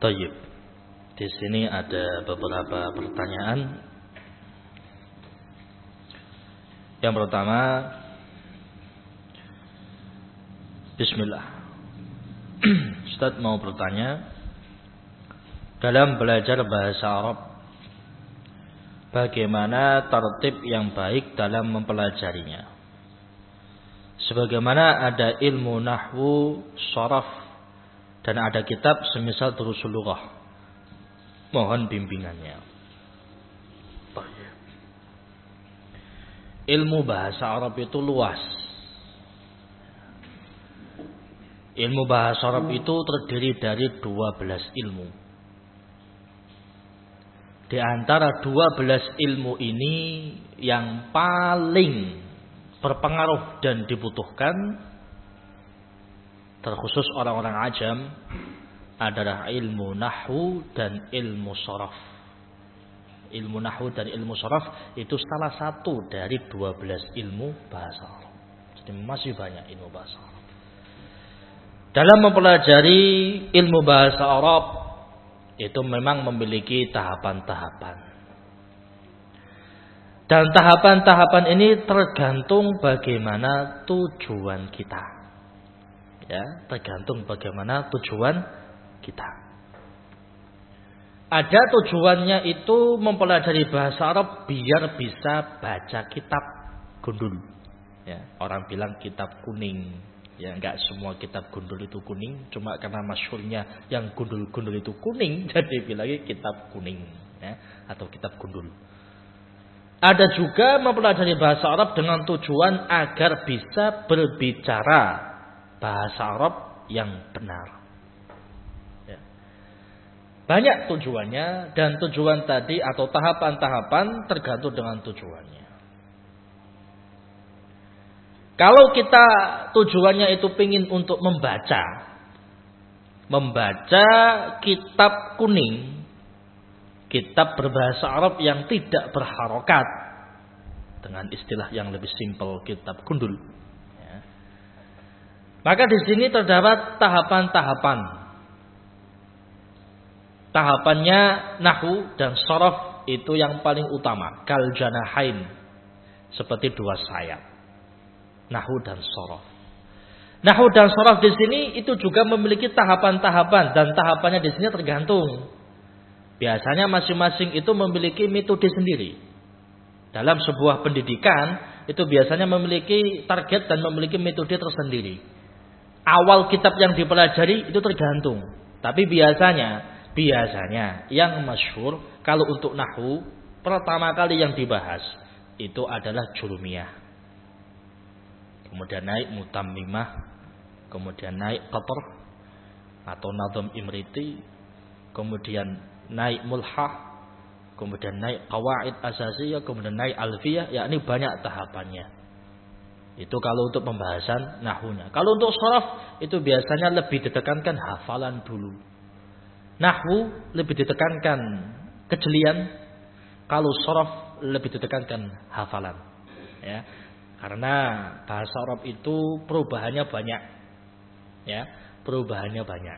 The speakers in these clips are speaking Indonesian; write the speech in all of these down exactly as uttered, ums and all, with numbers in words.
Tayyib. Di sini ada beberapa pertanyaan. Yang pertama, Bismillah. Ustaz mau bertanya, dalam belajar bahasa Arab, bagaimana tertib yang baik dalam mempelajarinya? Sebagaimana ada ilmu nahwu, sharaf, dan ada kitab semisal Durusul Lughah. Mohon bimbingannya. Ilmu bahasa Arab itu luas. Ilmu bahasa Arab itu terdiri dari dua belas ilmu. Di antara dua belas ilmu ini yang paling berpengaruh dan dibutuhkan, terkhusus orang-orang ajam, adalah ilmu nahwu dan ilmu sharaf. Ilmu nahwu dan ilmu sharaf itu salah satu dari dua belas ilmu bahasa Arab. Jadi masih banyak ilmu bahasa Arab. Dalam mempelajari ilmu bahasa Arab itu memang memiliki tahapan-tahapan. Dan tahapan-tahapan ini tergantung bagaimana tujuan kita. Ya, tergantung bagaimana tujuan kita. Ada tujuannya itu mempelajari bahasa Arab biar bisa baca kitab gundul. Ya, orang bilang kitab kuning. Ya, enggak semua kitab gundul itu kuning, cuma karena masyhurnya yang gundul-gundul itu kuning, jadi bilangnya kitab kuning, ya, atau kitab gundul. Ada juga mempelajari bahasa Arab dengan tujuan agar bisa berbicara bahasa Arab yang benar. Ya. Banyak tujuannya, dan tujuan tadi atau tahapan-tahapan tergantung dengan tujuannya. Kalau kita tujuannya itu pingin untuk membaca, membaca kitab kuning, kitab berbahasa Arab yang tidak berharokat, dengan istilah yang lebih simpel, kitab gundul. Maka di sini terdapat tahapan-tahapan. Tahapannya nahwu dan sharaf itu yang paling utama. Kal janahain, seperti dua sayap. Nahwu dan sharaf. Nahwu dan sharaf di sini itu juga memiliki tahapan-tahapan, dan tahapannya di sini tergantung. Biasanya masing-masing itu memiliki metode sendiri. Dalam sebuah pendidikan itu biasanya memiliki target dan memiliki metode tersendiri. Awal kitab yang dipelajari itu tergantung. Tapi biasanya, biasanya yang masyhur kalau untuk nahwu, pertama kali yang dibahas itu adalah jurumiyah. Kemudian naik mutammimah, kemudian naik qatr atau nadham imriti, kemudian naik mulhah, kemudian naik qawaid asasiyah, kemudian naik alfiyah, yakni banyak tahapannya. Itu kalau untuk pembahasan nahwunya. Kalau untuk sharaf itu biasanya lebih ditekankan hafalan dulu. Nahwu lebih ditekankan kejelian, kalau sharaf lebih ditekankan hafalan. Ya, karena bahasa Arab itu perubahannya banyak. Ya, perubahannya banyak.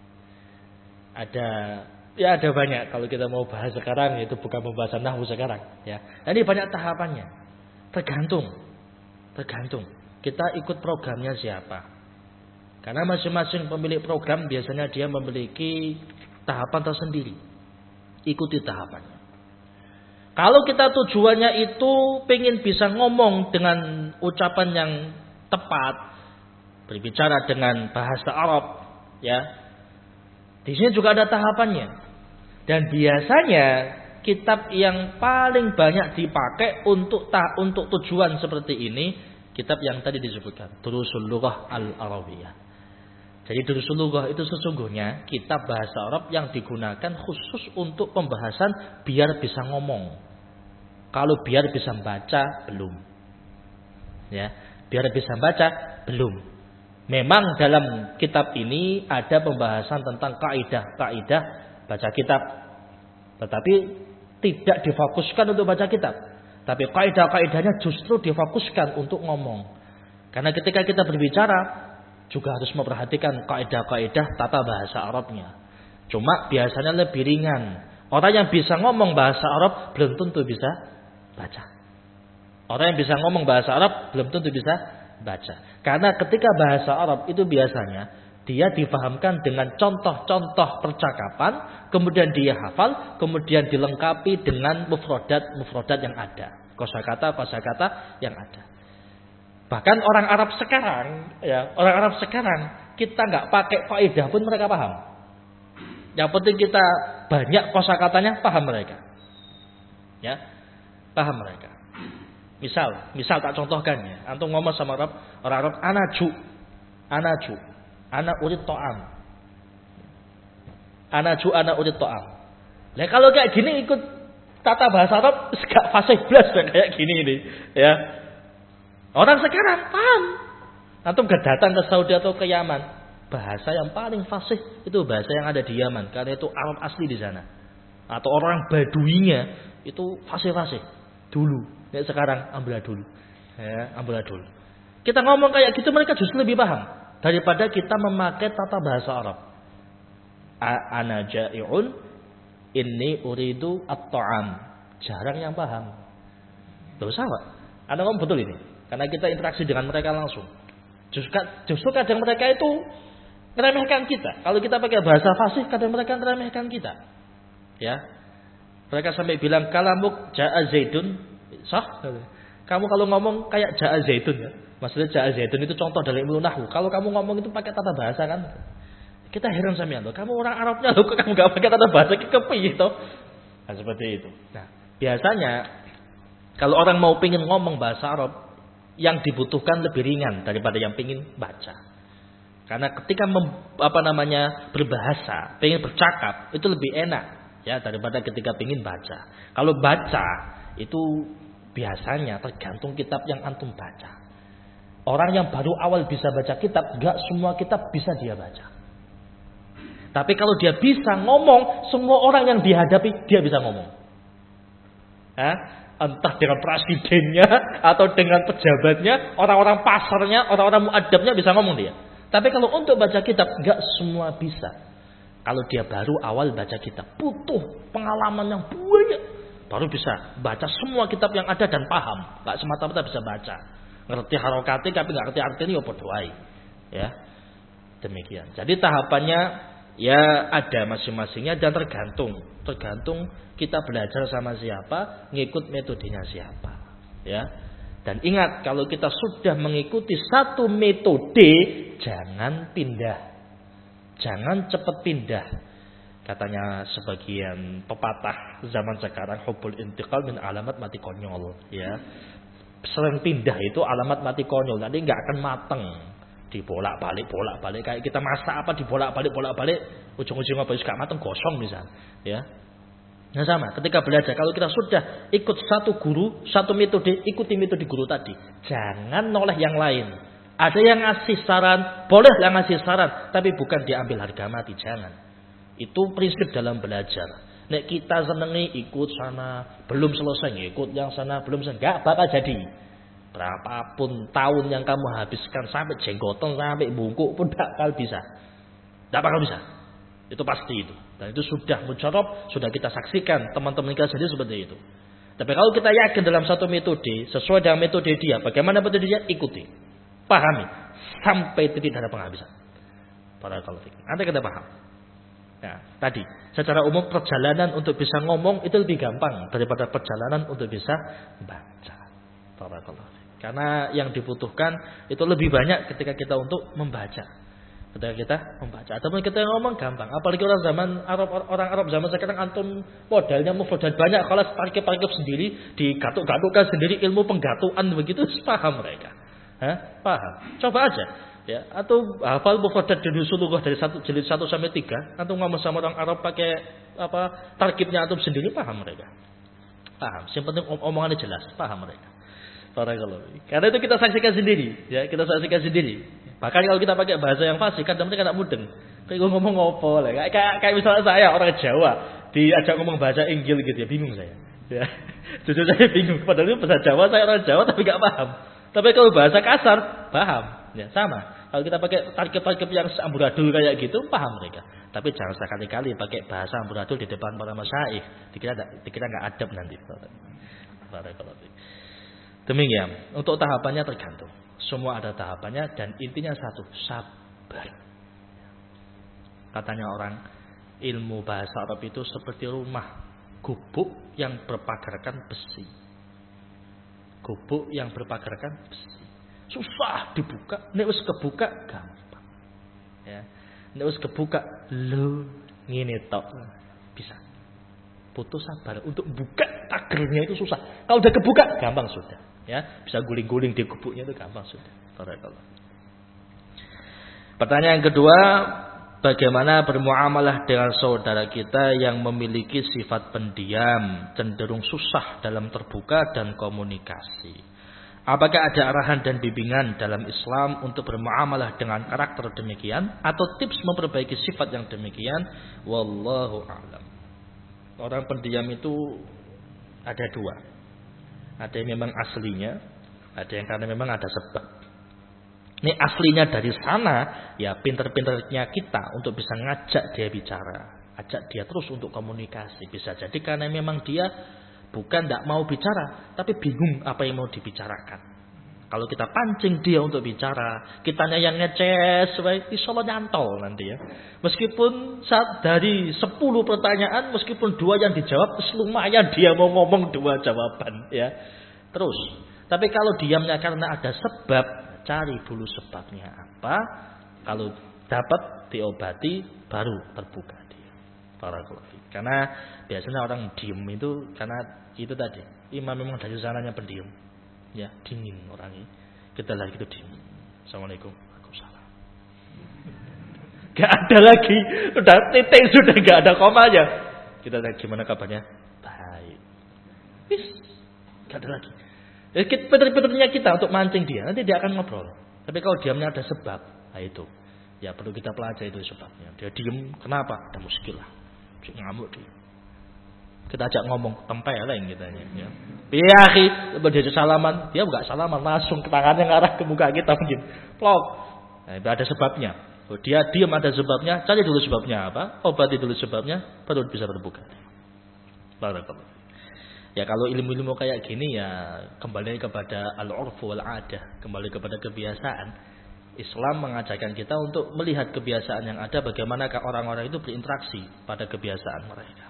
Ada Ya ada banyak. Kalau kita mau bahas sekarang, itu bukan pembahasan nahwu sekarang. Ya, nah, ini banyak tahapannya. Tergantung, tergantung. Kita ikut programnya siapa. Karena masing-masing pemilik program biasanya dia memiliki tahapan tersendiri. Ikuti tahapannya. Kalau kita tujuannya itu pengen bisa ngomong dengan ucapan yang tepat, berbicara dengan bahasa Arab, ya. Di sini juga ada tahapannya. Dan biasanya kitab yang paling banyak dipakai untuk ta, untuk tujuan seperti ini, kitab yang tadi disebutkan, Durusul Lughah Al-Arabiyah. Jadi Durusul Lughah itu sesungguhnya kitab bahasa Arab yang digunakan khusus untuk pembahasan biar bisa ngomong. Kalau biar bisa baca belum. Ya, biar bisa baca belum. Memang dalam kitab ini ada pembahasan tentang kaidah-kaidah baca kitab. Tetapi tidak difokuskan untuk baca kitab. Tapi kaidah-kaidahnya justru difokuskan untuk ngomong. Karena ketika kita berbicara juga harus memperhatikan kaidah-kaidah tata bahasa Arabnya. Cuma biasanya lebih ringan. Orang yang bisa ngomong bahasa Arab belum tentu bisa baca. Orang yang bisa ngomong bahasa Arab belum tentu bisa baca. Karena ketika bahasa Arab itu biasanya dia difahamkan dengan contoh-contoh percakapan, kemudian dia hafal, kemudian dilengkapi dengan mufradat-mufradat yang ada, kosakata-kosakata yang ada. Bahkan orang Arab sekarang, ya orang Arab sekarang kita nggak pakai faedah pun mereka paham. Yang penting kita banyak kosakatanya, paham mereka. Ya, paham mereka. Misal, misal tak contohkan ya. Antum ngomong sama Arab, orang Arab, anaju, anaju, ana urid to'am, anaju, ana urid to'am. Nah kalau kayak gini ikut tata bahasa Arab, gak fasih blas kayak gini ini, ya. Orang sekarang paham. Antum gak datang ke Saudi atau ke Yaman, bahasa yang paling fasih itu bahasa yang ada di Yaman, karena itu Arab asli di sana. Atau orang Baduinya itu fasih-fasih dulu. Ya, sekarang ambil dulu, ya, ambil dulu. Kita ngomong kayak gitu mereka justru lebih paham daripada kita memakai tata bahasa Arab. Ana ja'i'un inni uridu at-ta'am. Jarang yang paham. Loh sahabat, Anda ngomong betul ini. Karena kita interaksi dengan mereka langsung. Justru, justru kadang mereka itu meremehkan kita. Kalau kita pakai bahasa fasih, kadang mereka meremehkan kita. Ya, mereka sampai bilang kalamuk ja'a zaidun. Sah? Kamu kalau ngomong kayak ja'a zaitun ya. Maksudnya ja'a zaitun itu contoh dari ilmu nahwu. Kalau kamu ngomong itu pakai tata bahasa kan. Kita heran sama ya, kamu orang Arabnya loh, kok kamu enggak pakai tata bahasa kepiye toh? Nah, seperti itu. Nah, biasanya kalau orang mau pingin ngomong bahasa Arab, yang dibutuhkan lebih ringan daripada yang pingin baca. Karena ketika mem, apa namanya berbahasa, pingin bercakap itu lebih enak ya daripada ketika pingin baca. Kalau baca itu biasanya tergantung kitab yang antum baca. Orang yang baru awal bisa baca kitab, gak semua kitab bisa dia baca. Tapi kalau dia bisa ngomong, semua orang yang dihadapi dia bisa ngomong. Hah? Entah dengan presidennya atau dengan pejabatnya, orang-orang pasarnya, orang-orang muadabnya bisa ngomong dia. Tapi kalau untuk baca kitab, gak semua bisa. Kalau dia baru awal baca kitab, butuh pengalaman yang banyak. Baru bisa baca semua kitab yang ada dan paham. Gak semata-mata bisa baca. Ngerti harokatnya tapi gak ngerti artinya ya berdoai. Ya. Demikian. Jadi tahapannya ya ada masing-masingnya dan tergantung. Tergantung kita belajar sama siapa, ngikut metodenya siapa. Ya. Dan ingat kalau kita sudah mengikuti satu metode, jangan pindah. Jangan cepat pindah. Katanya sebagian pepatah zaman sekarang, hubbul intiqal min alamat mati konyol, ya. Sering pindah itu alamat mati konyol, nanti nggak akan mateng. Dibolak-balik, bolak-balik kayak kita masak apa dibolak-balik, bolak-balik, ujung-ujungnya habis gak mateng gosong misal, ya. Nah sama, ketika belajar kalau kita sudah ikut satu guru, satu metode, ikuti metode guru tadi. Jangan noleh yang lain. Ada yang ngasih saran, boleh lah ngasih saran, tapi bukan diambil harga mati, jangan. Itu prinsip dalam belajar. Nek kita senengi ikut sana, belum selesai ikut yang sana, belum selesai, enggak bakal jadi. Berapapun tahun yang kamu habiskan sampai jenggotan, sampai bungkuk pun enggak bakal bisa. Enggak bakal bisa. Itu pasti itu. Dan itu sudah mujarab, sudah kita saksikan teman-teman kita sendiri seperti itu. Tapi kalau kita yakin dalam satu metode, sesuai dengan metode dia, bagaimana metode dia, ikuti. Pahami sampai titik darah penghabisan. Barakallahu fikum. Anda kita paham. Nah, tadi secara umum perjalanan untuk bisa ngomong itu lebih gampang daripada perjalanan untuk bisa baca. Barakallahu. Karena yang dibutuhkan itu lebih banyak ketika kita untuk membaca. Ketika kita membaca ataupun kita ngomong gampang. Apalagi orang zaman Arab, orang Arab zaman sekarang antum modalnya mufradat banyak, kalau tarkib-tarkib sendiri, digatuk-gatukkan sendiri, ilmu penggatukan begitu paham mereka. Hah? Paham. Coba aja. Ya, atau hafal mufradat dari Rasulullah dari satu jilid satu sampai tiga, atau ngomong sama orang Arab pakai apa tarkibnya antum sendiri, paham mereka. Paham. Yang penting om omongannya jelas, paham mereka. Barakallahu. Karena itu kita saksikan sendiri, ya, kita saksikan sendiri. Bahkan kalau kita pakai bahasa yang fasih, kadang mereka enggak mudeng. Kayak ngomong ngopo lah. Kayak kayak misalnya saya orang Jawa diajak ngomong bahasa Inggil gitu ya, bingung saya. Ya. Jujur saya bingung, padahal itu bahasa Jawa, saya orang Jawa tapi enggak paham. Tapi kalau bahasa kasar, paham. Ya, sama. Kalau kita pakai tarkib-tarkib yang amburadul kayak gitu, paham mereka. Tapi jangan sekali-kali pakai bahasa amburadul di depan para masyayikh. Dikira dikira enggak adab nanti. Demikian. Untuk tahapannya tergantung. Semua ada tahapannya dan intinya satu, sabar. Katanya orang, ilmu bahasa Arab itu seperti rumah gubuk yang berpagarkan besi. Gubuk yang berpagarkan besi. Susah dibuka, nek wis kebuka gampang. Ya. Nek wis kebuka lho ngene tok bisa. Butuh sabar untuk buka tagernya itu susah. Kalau udah kebuka gampang sudah, ya. Bisa guling-guling di gubuknya itu gampang sudah. Barakallah. Pertanyaan kedua, bagaimana bermuamalah dengan saudara kita yang memiliki sifat pendiam, cenderung susah dalam terbuka dan komunikasi? Apakah ada arahan dan bimbingan dalam Islam untuk bermuamalah dengan karakter demikian atau tips memperbaiki sifat yang demikian? Wallahu a'lam. Orang pendiam itu ada dua. Ada yang memang aslinya, ada yang karena memang ada sebab. Ini aslinya dari sana, ya pinter-pinternya kita untuk bisa ngajak dia bicara, ajak dia terus untuk komunikasi. Bisa jadi karena memang dia bukan tidak mau bicara, tapi bingung apa yang mau dibicarakan. Kalau kita pancing dia untuk bicara, kitanya yang ngeces, insya Allah nyantol nanti ya. Meskipun saat dari sepuluh pertanyaan, meskipun dua yang dijawab, lumayan dia mau ngomong dua jawaban ya. Terus, tapi kalau diamnya karena ada sebab, cari dulu sebabnya apa. Kalau dapat diobati, baru terbuka dia. Barakallahu. Karena biasanya orang diem itu karena itu tadi, imam memang dari sananya pendiam, ya dingin orangnya. Kita lagi itu dingin. Assalamualaikum, waalaikumsalam. Gak ada lagi, udah titik sudah gak ada komanya. Kita lagi gimana kabarnya? Baik. Wis, gak ada lagi. Ya, pinter-pinternya kita untuk mancing dia, nanti dia akan ngobrol. Tapi kalau diamnya ada sebab, nah itu, ya perlu kita pelajari itu sebabnya. Dia diem, kenapa? Ada muskilah. Si ngamuk dia. Kita ajak ngomong tempeleng kitanya ya. Piye akhi, dia salaman, dia enggak salaman langsung ke tangannya ngarah ke muka kita mungkin. Plok. Nah, itu ada sebabnya. Oh, dia diam ada sebabnya, cari dulu sebabnya apa? Obati dulu sebabnya, baru bisa terbuka. Barakallahu. Ya kalau ilmu-ilmu kayak gini ya kembali kepada al-urfu wal adah, kembali kepada kebiasaan. Islam mengajarkan kita untuk melihat kebiasaan yang ada, bagaimanakah orang-orang itu berinteraksi pada kebiasaan mereka.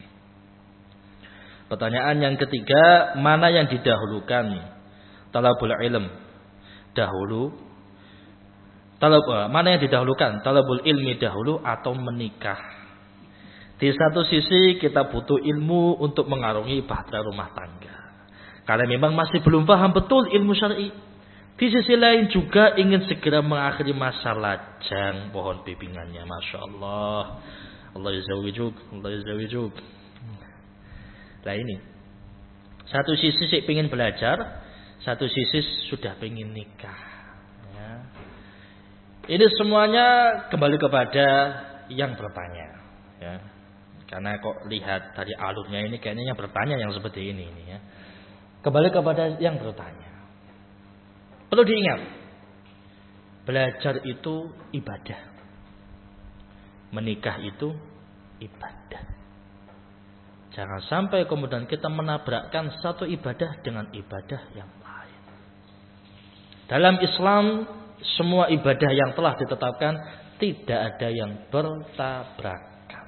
Pertanyaan yang ketiga, mana yang didahulukan? Talabul ilm dahulu. Talab, mana yang didahulukan? Talabul ilmi dahulu atau menikah? Di satu sisi kita butuh ilmu untuk mengarungi bahtera rumah tangga. Karena memang masih belum paham betul ilmu syar'i. Di sisi lain juga ingin segera mengakhiri masa lajang, pohon bimbingannya. Masya Allah. Allah yazawijuk, Allah yazawijuk. Nah ini, satu sisi sih pengen belajar, satu sisi sudah pengen nikah. Ya. Ini semuanya kembali kepada yang bertanya. Ya. Karena kok lihat dari alurnya ini kayaknya yang bertanya yang seperti ini. ini ya. Kembali kepada yang bertanya. Perlu diingat, belajar itu ibadah. Menikah itu ibadah. Jangan sampai kemudian kita menabrakkan satu ibadah dengan ibadah yang lain. Dalam Islam, semua ibadah yang telah ditetapkan tidak ada yang bertabrakan.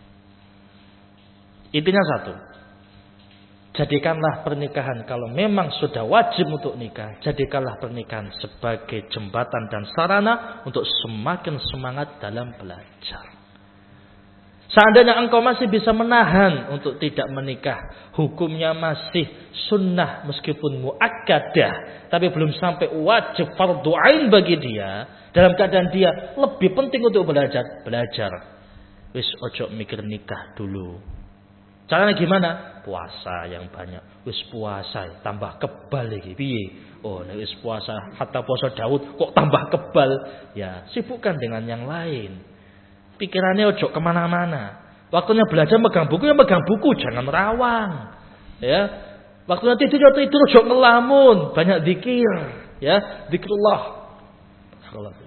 Intinya satu. Jadikanlah pernikahan kalau memang sudah wajib untuk nikah, jadikanlah pernikahan sebagai jembatan dan sarana untuk semakin semangat dalam belajar. Seandainya engkau masih bisa menahan untuk tidak menikah, hukumnya masih sunnah meskipun muakkadah, tapi belum sampai wajib fardhu ain bagi dia, dalam keadaan dia lebih penting untuk belajar, belajar. Wis ojo mikir nikah dulu. Caranya gimana? Puasa yang banyak. Wis puasa tambah kebal lagi. Piye? Oh, nek wis puasa hatta puasa Daud kok tambah kebal. Ya, sibukkan dengan yang lain. Pikirannya ojo kemana-mana. Waktunya belajar megang buku ya megang buku, jangan rawang. Ya. Waktunya tidur ya tidur, ojo ngelamun, banyak zikir, ya, zikrullah.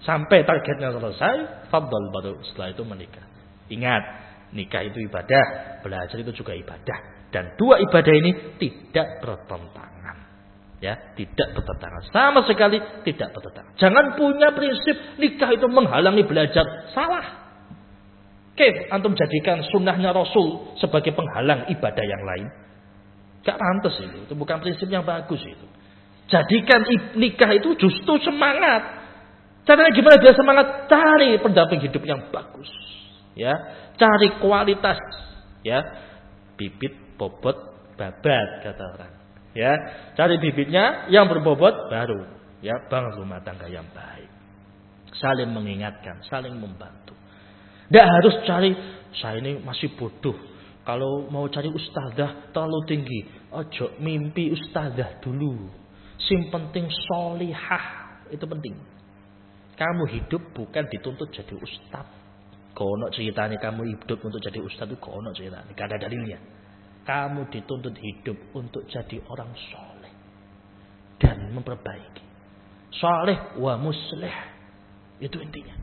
Sampai targetnya selesai, fadl baru setelah itu menikah. Ingat, nikah itu ibadah, belajar itu juga ibadah. Dan dua ibadah ini tidak bertentangan. Ya, tidak bertentangan. Sama sekali tidak bertentangan. Jangan punya prinsip nikah itu menghalangi belajar. Salah. Oke, antum jadikan sunnahnya Rasul sebagai penghalang ibadah yang lain. Gak pantas itu. Itu bukan prinsip yang bagus itu. Jadikan nikah itu justru semangat. Caranya gimana biar semangat? Cari pendamping hidup yang bagus. Ya, cari kualitas. Ya, bibit, bobot, babat kata orang. Ya, cari bibitnya yang berbobot baru. Ya, bangun rumah tangga yang baik. Saling mengingatkan, saling membantu. Tidak harus cari, saya ini masih bodoh. Kalau mau cari ustazah terlalu tinggi, ojo mimpi ustazah dulu. Sim penting solihah, itu penting. Kamu hidup bukan dituntut jadi ustaz. Kono ceritanya kamu hidup untuk jadi ustaz itu kono ceritanya, gak ada dalilnya. Kamu dituntut hidup untuk jadi orang soleh dan memperbaiki. Soleh wa muslih, itu intinya.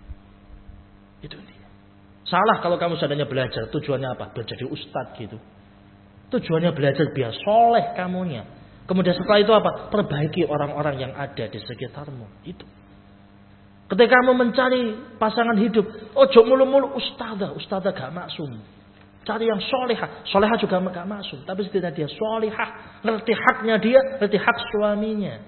Itu intinya. Salah kalau kamu seandainya belajar tujuannya apa? Biar jadi ustaz gitu. Tujuannya belajar biar soleh kamunya. Kemudian setelah itu apa? Perbaiki orang-orang yang ada di sekitarmu. Itu. Ketika kamu mencari pasangan hidup, ojo mulu-mulu ustazah, ustazah gak maksum. Cari yang solehah, solehah juga gak maksum. Tapi setidaknya dia solehah, ngerti haknya dia, ngerti hak suaminya.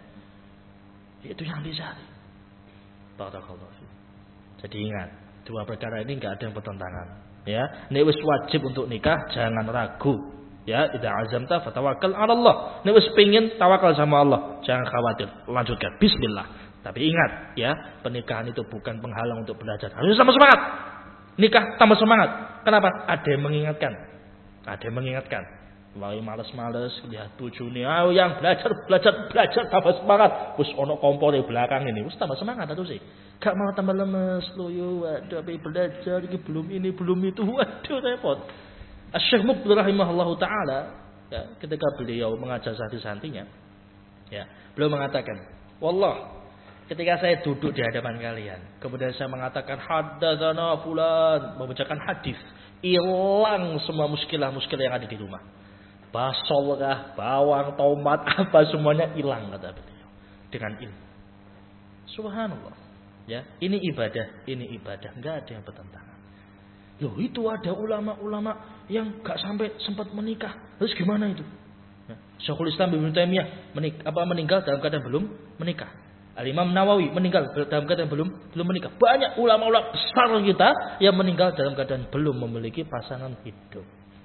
Itu yang dicari. Barakallahu. Jadi ingat, dua perkara ini gak ada yang bertentangan. Ya, nek wis wajib untuk nikah, jangan ragu. Ya, idza azamta fatawakkal 'ala Allah. Nek wis pengin tawakal sama Allah, jangan khawatir. Lanjutkan bismillah. Tapi ingat ya, pernikahan itu bukan penghalang untuk belajar. Harus sama semangat. Nikah tambah semangat. Kenapa? Ada yang mengingatkan. Ada yang mengingatkan. Wah, males-males lihat bojone. Ah, yang belajar, belajar, belajar tambah semangat. Wis ono kompor di belakang ini. Wis tambah semangat terus sih. Gak mau tambah lemes loyo. Waduh, apa belajar iki belum ini, belum itu. Waduh, repot. Asy-Syaikh Muqbil rahimahullahu taala, ya, ketika beliau mengajar santri-santrinya, ya, beliau mengatakan, "Wallah, ketika saya duduk di hadapan kalian, kemudian saya mengatakan haddatsana fulan, membacakan hadis, hilang semua muskilah-muskilah yang ada di rumah. Basol kah, bawang, tomat, apa semuanya hilang kata beliau dengan ilmu. Subhanallah. Ya, ini ibadah, ini ibadah, enggak ada yang bertentangan. Loh, itu ada ulama-ulama yang gak sampai sempat menikah. Terus gimana itu? Ya, Syekhul Islam Ibnu Taimiyah menik, apa meninggal dalam keadaan belum menikah. Al-Imam Nawawi meninggal dalam keadaan belum belum menikah. Banyak ulama-ulama besar kita yang meninggal dalam keadaan belum memiliki pasangan hidup.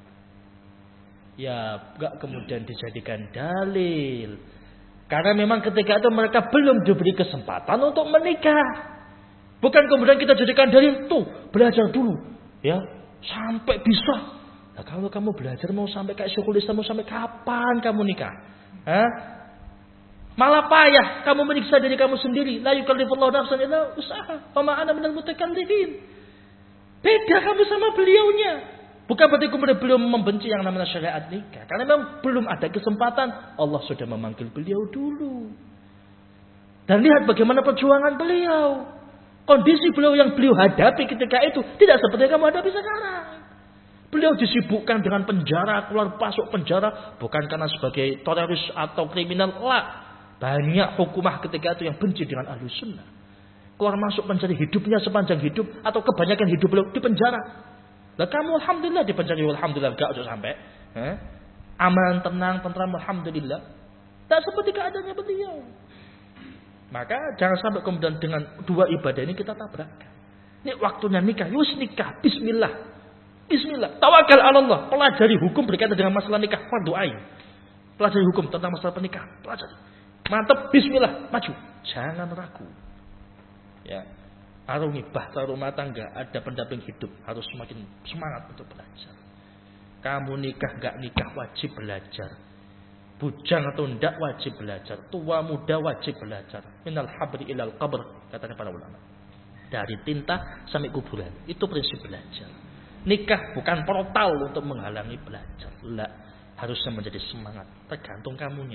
Ya, gak kemudian dijadikan dalil. Karena memang ketika itu mereka belum diberi kesempatan untuk menikah. Bukan kemudian kita jadikan dalil, tuh belajar dulu. Ya, sampai bisa. Nah, kalau kamu belajar mau sampai kayak Syekhul Islam, mau sampai kapan kamu nikah? Hah? Malah payah kamu menyiksa diri kamu sendiri. La yukallifullahu nafsan illa wus'aha. Wa ma ana minal mutakallifin. Beda kamu sama beliaunya. Bukan berarti kemudian beliau membenci yang namanya syariat nikah. Karena memang belum ada kesempatan. Allah sudah memanggil beliau dulu. Dan lihat bagaimana perjuangan beliau. Kondisi beliau yang beliau hadapi ketika itu tidak seperti yang kamu hadapi sekarang. Beliau disibukkan dengan penjara, keluar masuk penjara. Bukan karena sebagai teroris atau kriminal. Lah. Banyak hukumah ketika itu yang benci dengan ahlu sunnah. Keluar masuk penjara hidupnya sepanjang hidup. Atau kebanyakan hidup beliau di penjara. Lah kamu alhamdulillah di penjara. Alhamdulillah gak usah sampai. Eh? Aman, tenang, tentram, alhamdulillah. Tak seperti keadaannya beliau. Maka jangan sampai kemudian dengan dua ibadah ini kita tabrakan. Ini waktunya nikah, yus nikah, bismillah. Bismillah, tawakal ala Allah. Pelajari hukum berkaitan dengan masalah nikah, fardu ain. Pelajari hukum tentang masalah pernikahan, pelajari. Mantap, bismillah, maju. Jangan ragu. Ya, arungi bahtera rumah tangga, ada pendamping hidup, harus semakin semangat untuk belajar. Kamu nikah gak nikah wajib belajar. Bujang atau tidak wajib belajar. Tua muda wajib belajar. Minal habri ilal qabr, katanya para ulama. Dari tinta sampai kuburan. Itu prinsip belajar. Nikah bukan portal untuk menghalangi belajar. La, harusnya menjadi semangat. Tergantung kamunya.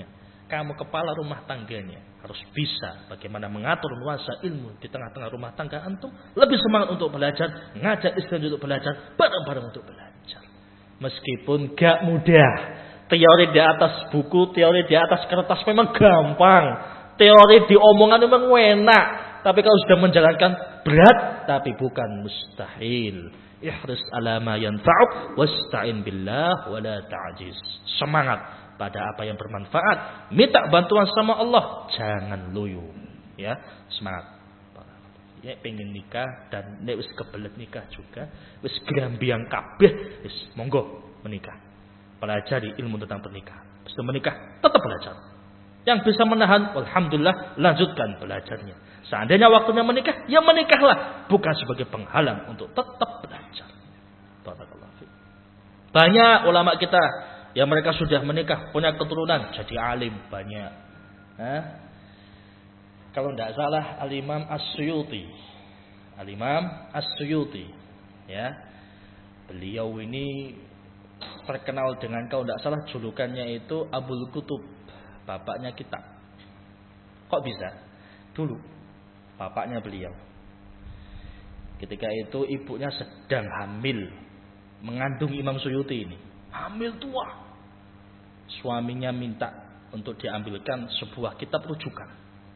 Kamu kepala rumah tangganya. Harus bisa bagaimana mengatur nuansa ilmu di tengah-tengah rumah tangga antum. Lebih semangat untuk belajar. Ngajak istri untuk belajar. Bareng-bareng untuk belajar. Meskipun gak mudah. Teori di atas buku, teori di atas kertas memang gampang. Teori di omongan memang enak. Tapi kalau sudah menjalankan berat. Tapi bukan mustahil. Ihris ala ma yanfa'uk. Wasta'in billah wala ta'jiz. Semangat pada apa yang bermanfaat, minta bantuan sama Allah, jangan loyo, ya, semangat. Ya pengen nikah dan nek wis kebelet nikah juga, wis grambiang kabeh, wis monggo menikah. Pelajari ilmu tentang pernikahan. Sebelum menikah tetap belajar. Yang bisa menahan, alhamdulillah, lanjutkan belajarnya. Seandainya waktunya menikah, ya menikahlah, bukan sebagai penghalang untuk tetap belajar. Banyak ulama kita yang mereka sudah menikah, punya keturunan, jadi alim banyak. Hah? Kalau tidak salah Al-Imam As-Suyuti. Al-Imam As-Suyuti. Ya. Beliau ini terkenal dengan, kalau tidak salah julukannya itu Abul Kutub. Bapaknya kitab. Kok bisa? Dulu bapaknya beliau. Ketika itu ibunya sedang hamil. Mengandung Imam Suyuti ini. Hamil tua. Suaminya minta untuk diambilkan sebuah kitab rujukan.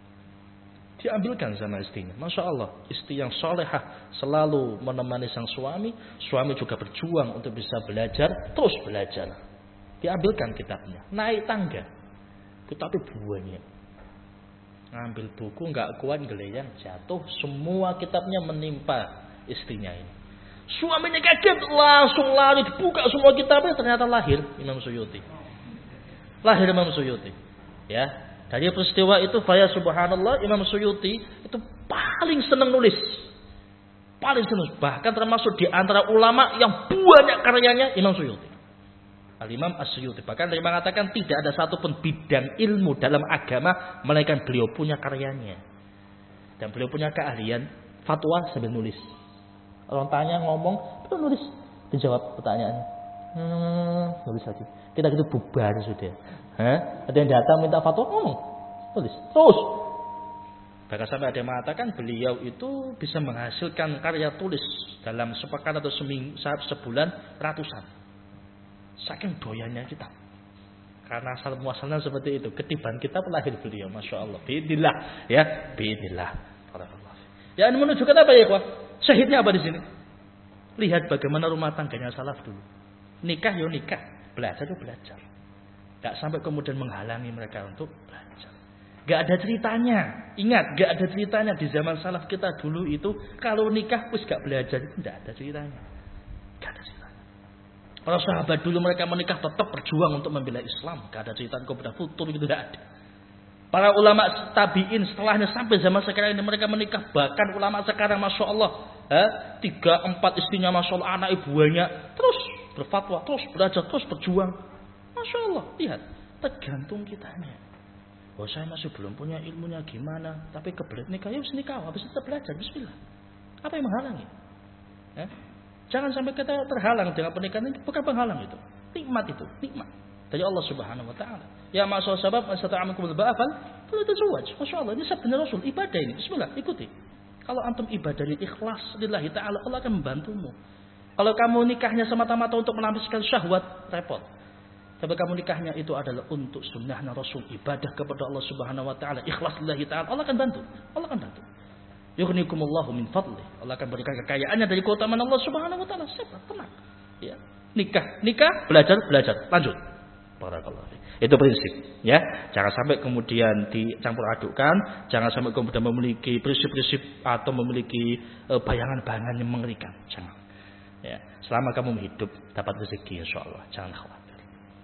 Diambilkan sama istrinya. Masya Allah. Istri yang solehah selalu menemani sang suami. Suami juga berjuang untuk bisa belajar. Terus belajar. Diambilkan kitabnya. Naik tangga. Kitabnya buahnya. Ngambil buku nggak kuat geleyang. Jatuh. Semua kitabnya menimpa istrinya ini. Suaminya kaget, langsung lari, dibuka semua kitabnya, ternyata lahir Imam Suyuti. Lahir Imam Suyuti. Ya, dari peristiwa itu, faya subhanallah, Imam Suyuti itu paling senang nulis. Paling senang, bahkan termasuk di antara ulama yang banyak karyanya Imam Suyuti. Al-Imam As-Suyuti. Bahkan dia mengatakan tidak ada satupun bidang ilmu dalam agama melainkan beliau punya karyanya. Dan beliau punya keahlian fatwa sambil nulis. Orang tanya ngomong, itu nulis, dijawab pertanyaannya. Hmm, nulis lagi. Kita gitu bubar sudah. Hah? Ada yang datang minta fatwa, ngomong, nulis, terus. Bahkan sampai ada yang mengatakan beliau itu bisa menghasilkan karya tulis dalam sepekan atau seminggu, sebulan ratusan. Saking doyannya kita. Karena asal muasalnya seperti itu. Ketiban kitab lahir beliau, masya Allah. Biidillah, ya, biidillah. Ya, ini menunjukkan apa ya, Pak? Syahidnya apa di sini? Lihat bagaimana rumah tangganya salaf dulu. Nikah ya nikah, belajar ya belajar. Gak sampai kemudian menghalangi mereka untuk belajar. Gak ada ceritanya. Ingat, gak ada ceritanya di zaman salaf kita dulu itu kalau nikah wis gak belajar itu gak ada ceritanya. Gak ada ceritanya. Para sahabat dulu mereka menikah tetap berjuang untuk membela Islam. Gak ada cerita kepada futur itu gak ada. Para ulama tabi'in setelahnya sampai zaman sekarang ini mereka menikah. Bahkan ulama sekarang Masya Allah. Eh, tiga, empat istrinya Masya Allah. Anak ibunya. Terus berfatwa. Terus belajar. Terus berjuang. Masya Allah. Lihat. Tergantung kitanya. Oh saya masih belum punya ilmunya gimana. Tapi kebelet nikah. Ya harus nikah. Habis itu belajar. Bismillah. Apa yang menghalangi? Eh? Jangan sampai kita terhalang dengan pernikahan ini. Bukan penghalang itu. Nikmat itu. Nikmat. Dari Allah Subhanahu wa taala. Ya ma'asal sabab masata'amakum al-ba'afal, kalau tazawwaj. Masyaallah, ini sabda Rasul, ibadah ini. Bismillah, ikuti. Kalau antum ibadah ini ikhlas lillahi taala, Allah akan membantumu. Kalau kamu nikahnya semata-mata untuk melampiaskan syahwat, repot. Tapi kamu nikahnya itu adalah untuk sunnahnya Rasul, ibadah kepada Allah Subhanahu wa taala, ikhlas lillahi taala, Allah akan bantu. Allah akan bantu. Yughnikumullahu min fadli. Allah akan berikan kekayaannya dari keutamaan Allah Subhanahu wa taala. Sabar, tenang. Ya. Nikah, nikah, belajar, belajar. Lanjut. Itu prinsip, ya. Jangan sampai kemudian dicampur adukkan, jangan sampai kemudian memiliki prinsip-prinsip atau memiliki uh, bayangan-bayangan yang mengerikan. Jangan. Ya. Selama kamu hidup dapat rezeki insyaallah, jangan khawatir.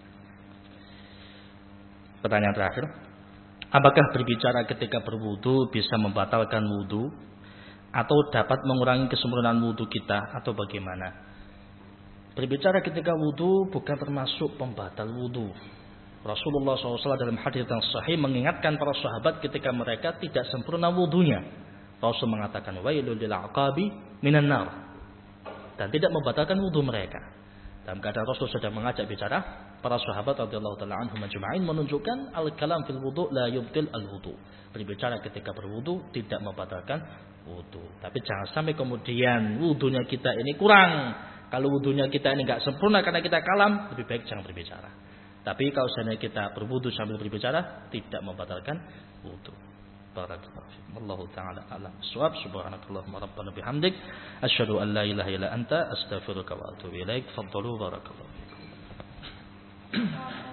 Pertanyaan terakhir, apakah berbicara ketika berwudu bisa membatalkan wudu atau dapat mengurangi kesempurnaan wudu kita atau bagaimana? Berbicara ketika wudu bukan termasuk pembatal wudu. Rasulullah shallallahu alaihi wasallam dalam hadis yang sahih mengingatkan para sahabat ketika mereka tidak sempurna wudunya. Rasul mengatakan wailul lil aqabi minan nar, dan tidak membatalkan wudu mereka. Dalam keadaan Rasul sedang mengajak bicara, para sahabat radhiyallahu taala anhum ajma'in menunjukkan al-kalam fil wudu la yubtil al-wudu. Berbicara ketika berwudu tidak membatalkan wudu. Tapi jangan sampai kemudian wudunya kita ini kurang. Kalau wudunya kita ini enggak sempurna karena kita kalam, lebih baik jangan berbicara. Tapi kalau seandainya kita berwudu sambil berbicara, tidak membatalkan wudu. Barakallahu fiikum. Wallahu ta'ala a'lam bissawab. Subhanakallahumma rabbana bihamdik asyhadu an la ilaha illa anta astaghfiruka wa atubu ilaik. Faddalu barakallahu fiikum.